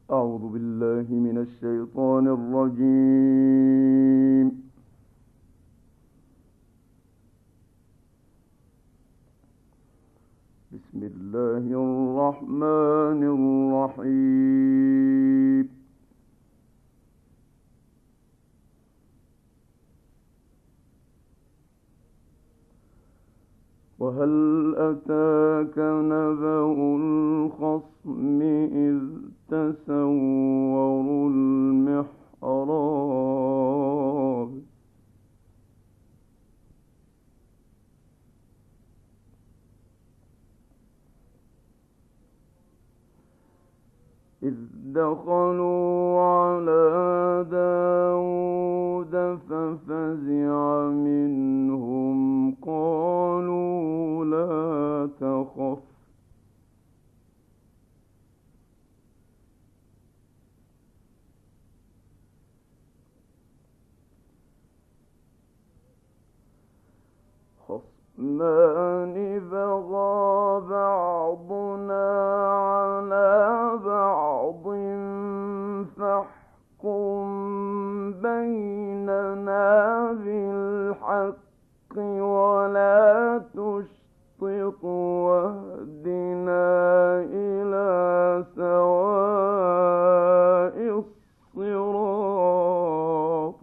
أعوذ بالله من الشيطان الرجيم. بسم الله الرحمن الرحيم. وهل أتاك نبأ الخصم إذ تسوروا المحراب إذ دخلوا على داود ففزع منهم قالوا لا تخف خصمان بغى بعضنا على بعض فاحكم بيننا بالحق ولا تشطط واهدنا إلى سواء الصراط.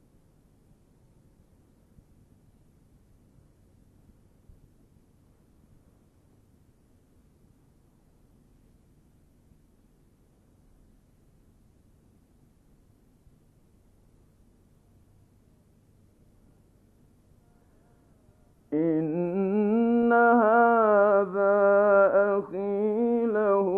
إن هذا أخي له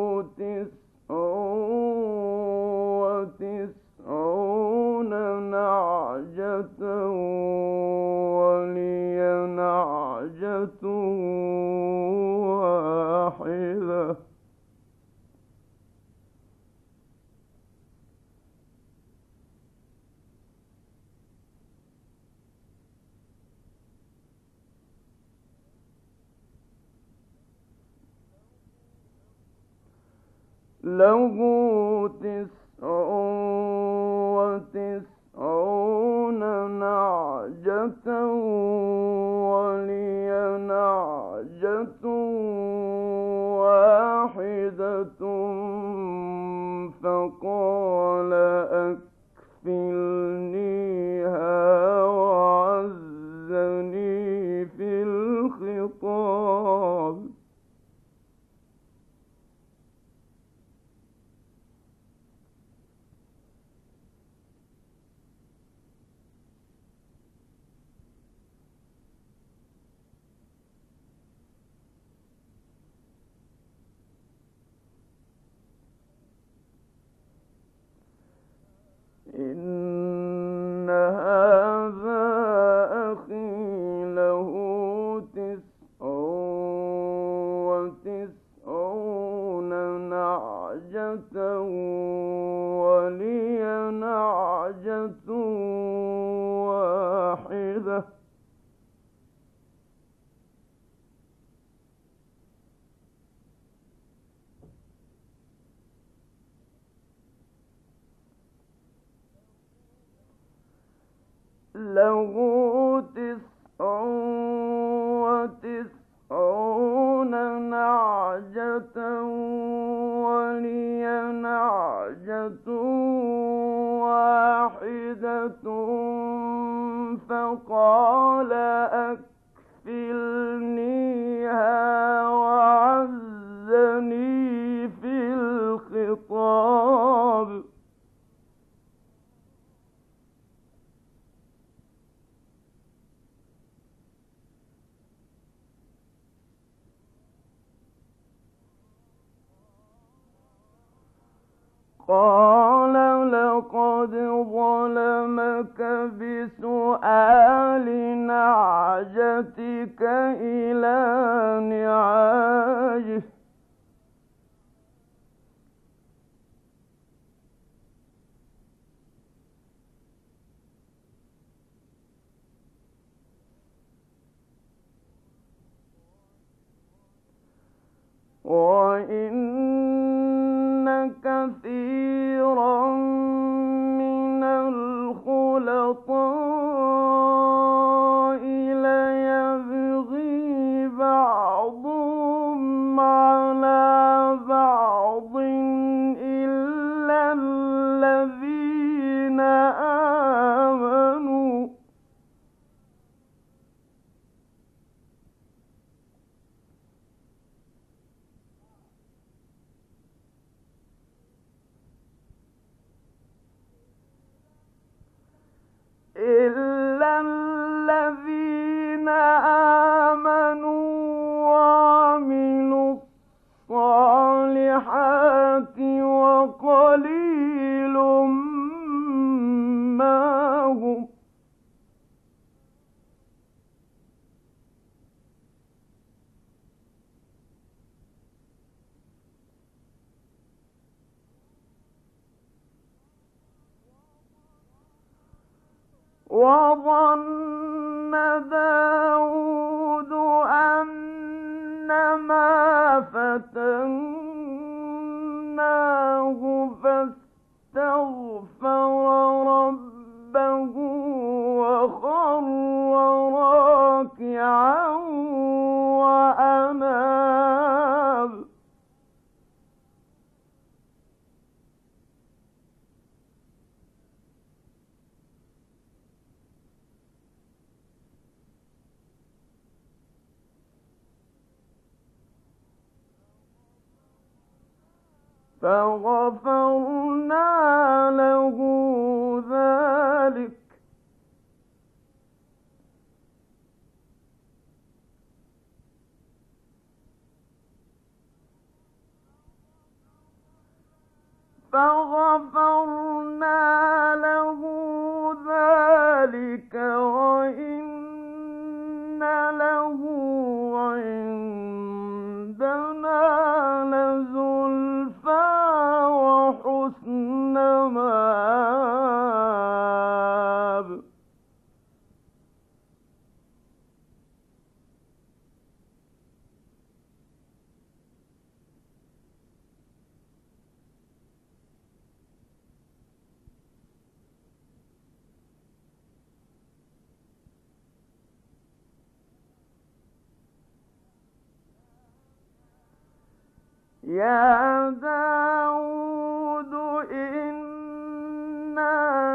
99 نعجة ولي نعجة واحدة له 99 نعجة ولي نعجة واحدة فقال أكفلنيها وعزني في الخطاب. إن هذا أخي له 99 نعجة ولي نعجة واحدة له 99 نعجة ولي نعجة واحدة فقال أكفلنيها وعزني في الخطاب. قال لقد ظلمك بسؤال نعجتك إلى نعاجه وإن كثيرا وظن داود أنما فتناه فاستغفر ربه وخر راكعا وأناب. فغفرنا له ذلك وإن له عندنا لزلفى وحسن مآب. يا داود إنا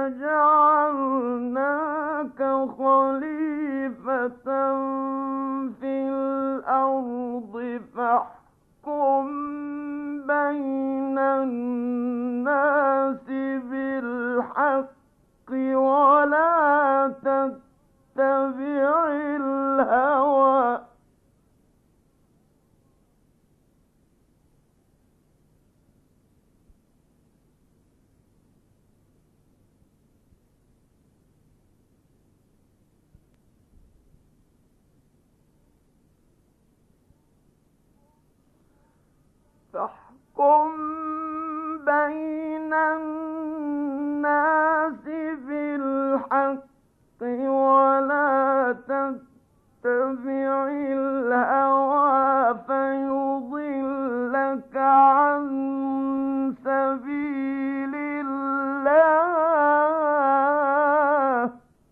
جعلناك خليفة في الأرض فاحكم بين الناس بالحق ولا تتبع الهوى فاحكم بين الناس بالحق ولا تتبع الهوى فيضلك عن سبيل الله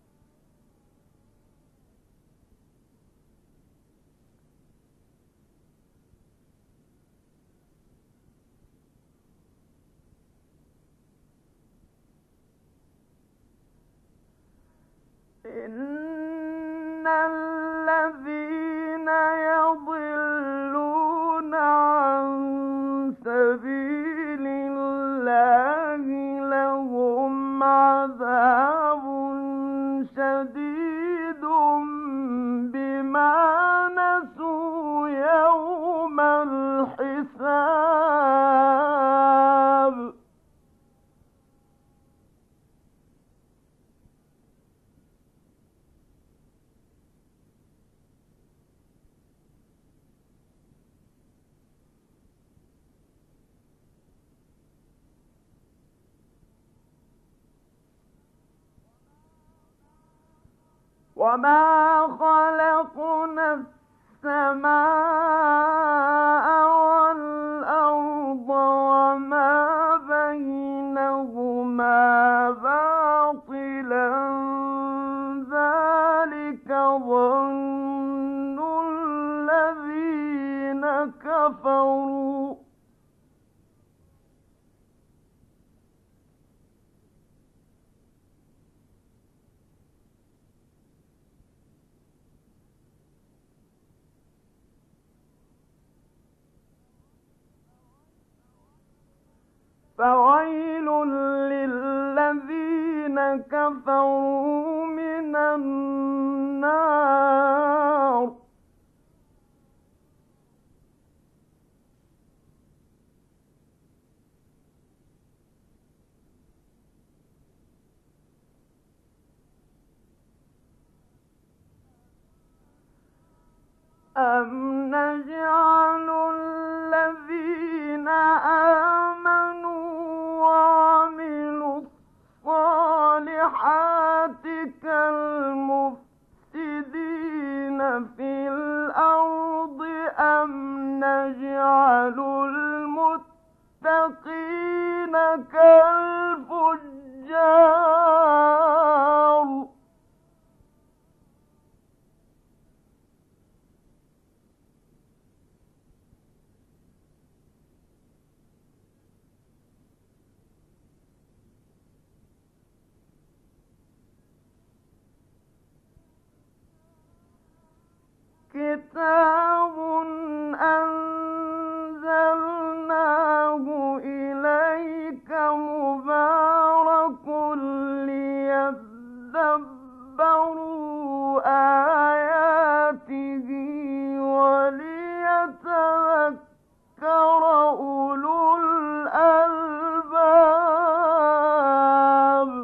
إن الذين يضلون عن سبيل الله لهم عذاب شديد بما نسوا يوم الحساب. وما خلقنا السماء والأرض وما بينهما باطلا ذلك ظن الذين كفروا فويل للذين كفروا من النار أم نجعل الذين آمنوا وعملوا الصالحات كالمفسدين أَمْ نَجْعَلُ الْمُتَّقِينَ كَالْفُجَّارِ كِتَابٌ أَنزَلْنَاهُ إِلَيْكَ مُبَارَكٌ لِّيَدَّبَّرُوا آيَاتِهِ وَلِيَتَذَكَّرَ أُولُو الْأَلْبَابِ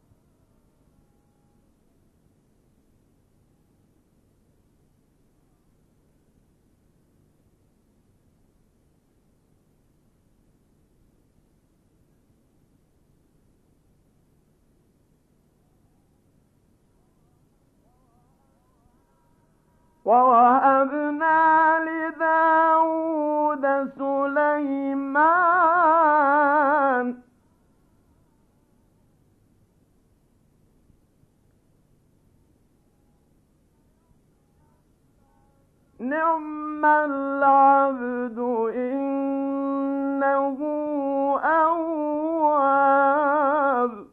وَوَهَبْنَا لِدَاوُودَ سُلَيْمَانَ ۚ نِعْمَ الْعَبْدُ ۖ إِنَّهُ أَوَّابٌ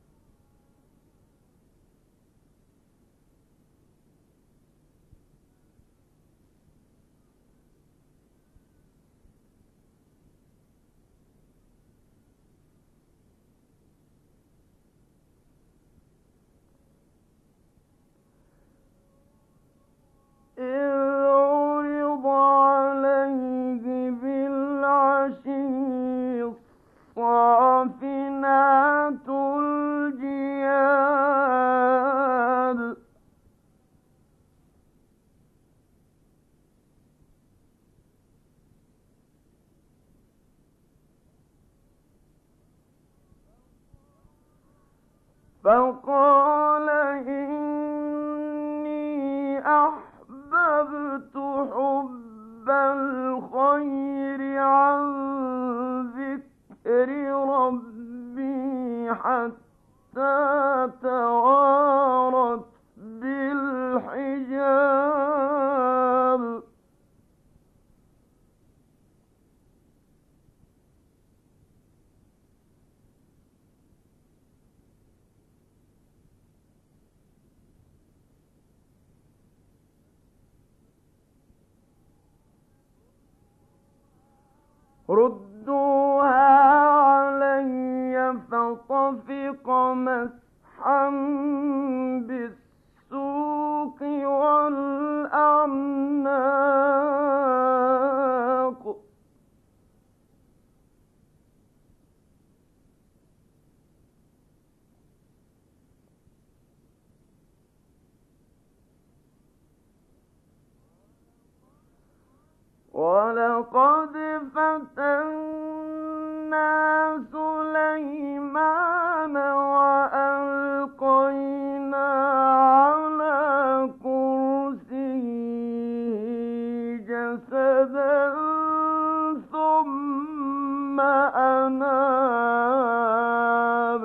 إِذْ عُرِضَ عَلَيْهِ بِالْعَشِيِّ الصَّافِنَاتُ الْجِيَادُ فَقَالَ إِنِّي أَحْبَبْتُ حُبَّ الْخَيْرِ عَن ذِكْرِ رَبِّي حَتَّىٰ تَوَارَتْ بِالْحِجَابِ رُدُّوهَا عَلَيَّ فَطَفِقَ مَسْحًا بِالسُّوقِ وَالْأَعْنَاقِ وَلَقَدْ فَتَنَّا سُلَيْمَانَ وَأَلْقَيْنَا عَلَىٰ كُرْسِيِّهِ جَسَدًا ثُمَّ أَنَابَ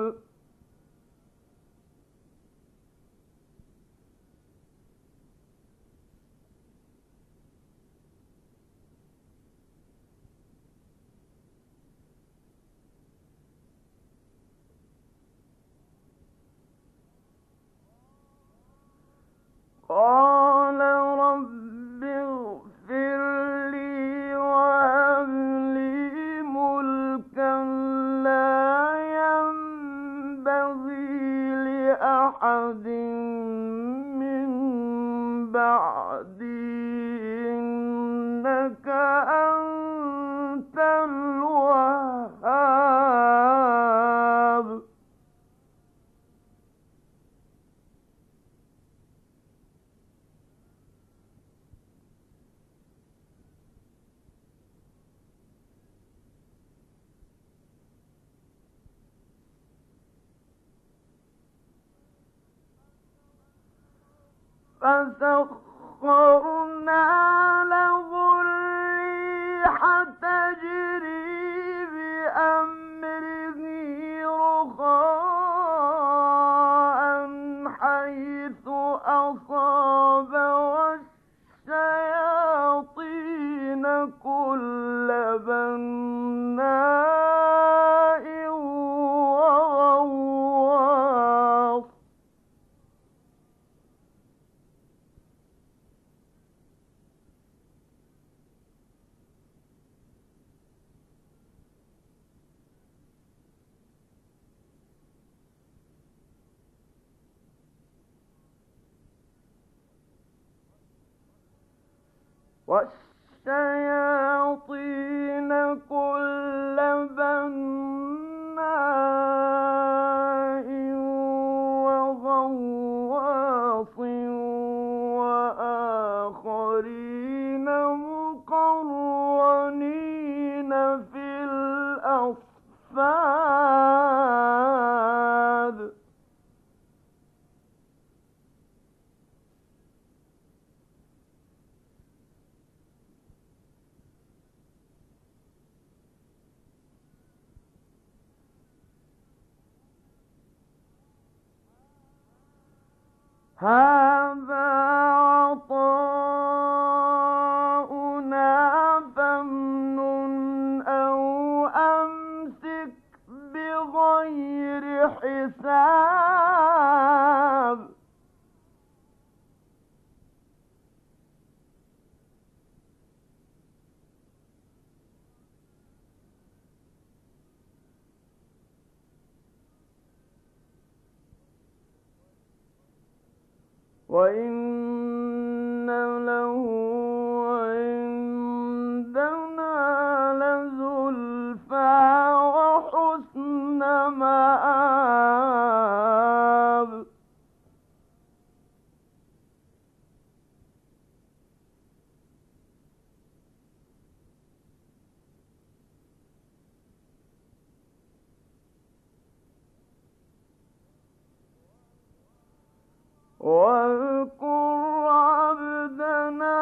قَالَ رَبِّ اغْفِرْ لِي وَهَبْ لِي مُلْكًا لَّا يَنبَغِي لِأَحَدٍ مِّن بَعْدِي ۖ إِنَّكَ أَنتَ الْوَهَّابُ فَسَخَّرْنَا لَهُ كل بناء وغواص والشياطين كل بناء وغواص وآخرين مقرنين في الأصفاد هذا عطاؤنا فامنن أو أمسك بغير حساب وإن له عندنا لزلفى وحسن مآب واذكر عبدنا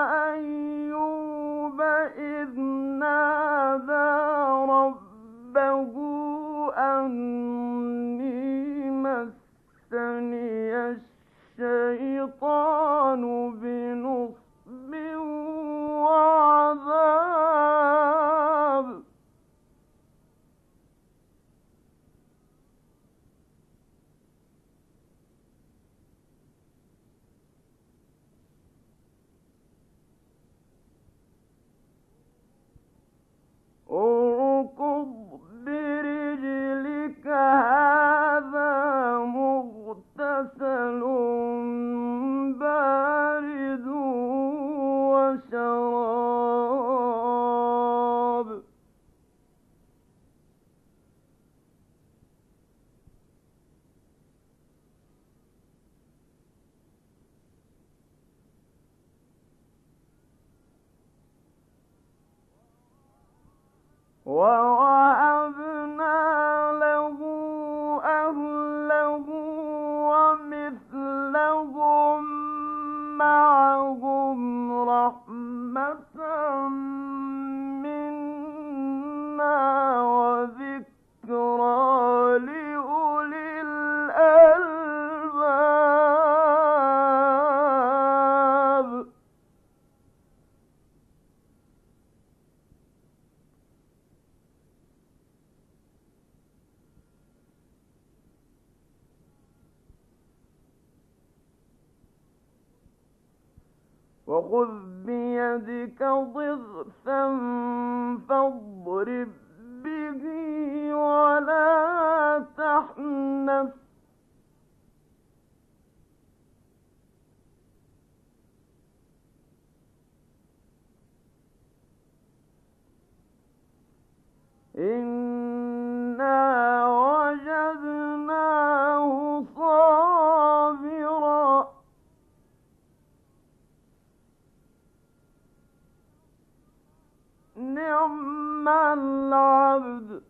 أيوب إذ نادى ربه أني مسني الشيطان بنصب وعذاب اركض برجلك هذا مغتسل بارد وشراب ووهبنا له أهله ومثلهم معهم رحمة منا وذكرى لأولي الألباب وخذ بيدك ضغثا فاضرب به ولا تحنث إنا وجدناه صابرا نعم العبد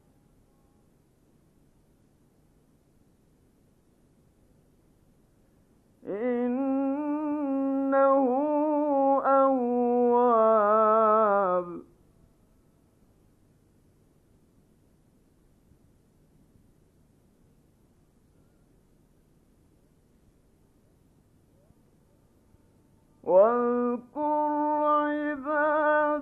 إنه أواب واذكر عبادنا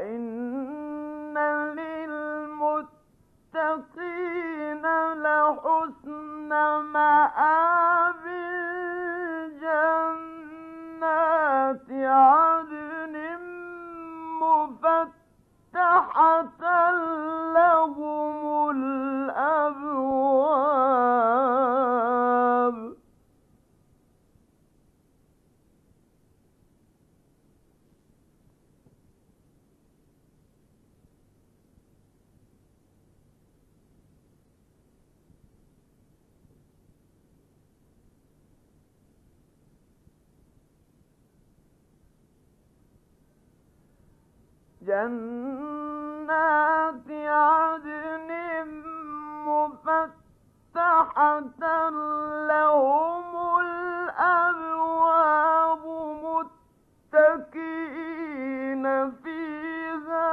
وَإِنَّ لِلْمُتَّقِينَ لَحُسْنَ مَآبٍ جَنَّاتِ عَدْنٍ مُّفَتَّحَةً لَّهُمُ الْأَبْوَابُ جنات عدن مفتحة لهم الأبواب متكئين فيها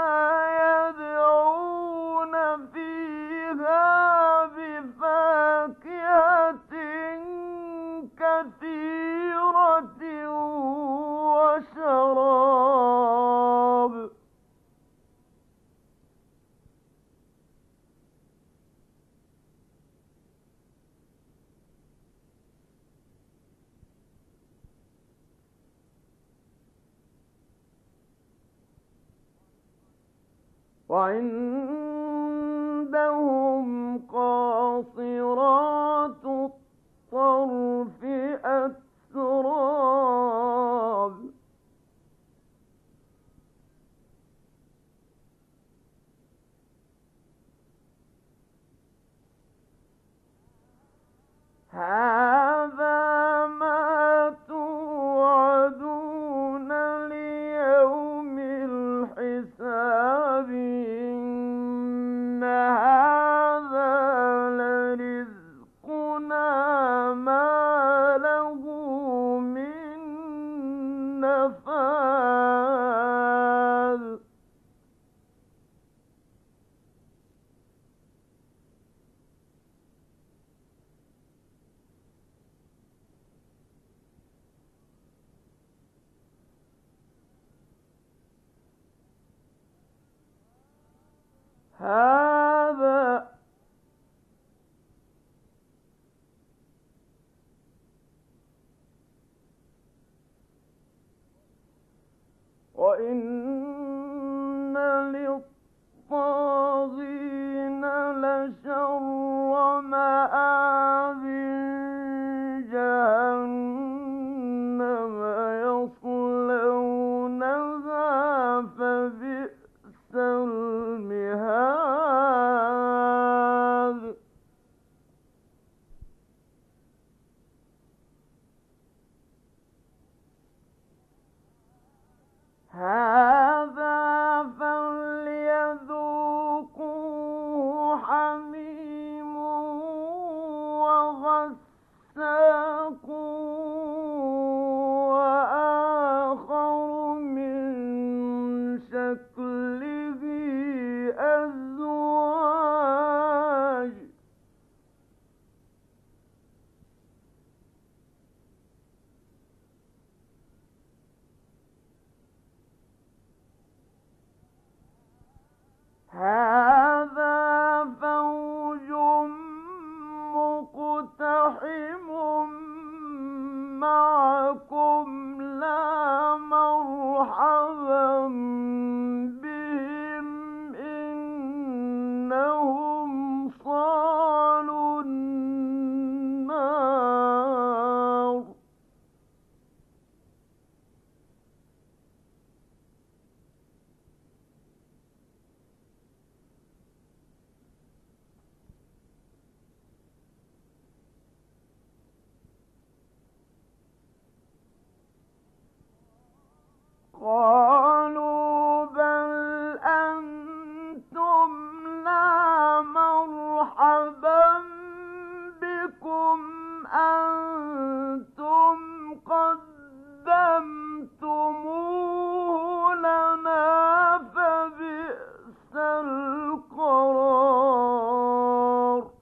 يدعون فيها بفاكهة كثيرة وشراب وعندهم قاصرات الطرف أتراب هذا ما توعدون ليوم الحساب إن هذا لرزقنا ما له من نفاد هذا وإن للطاغين لشر مآب جهنم يصلونها فبئس المهاد هذا فليذوقوه حميم وغساق وآخر من شكله أزواج هذا فوج مقتحم معكم لا مرحبا بهم إنهم صالوا النار قالوا بل أنتم لا مرحبا بكم أنتم قدمتموه لنا فبئس القرار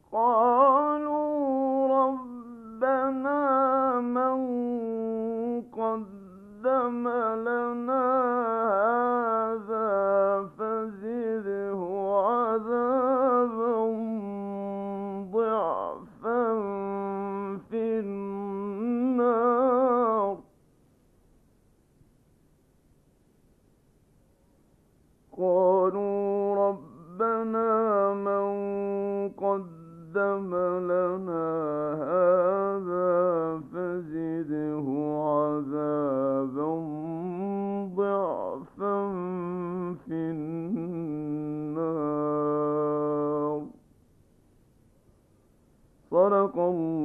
قالوا ربنا من قدم لنا هذا فزده عذابا ضعفا في النار قالوا ربنا من قدم لنا هذا فزده عذابا ضعفا في النار صدق الله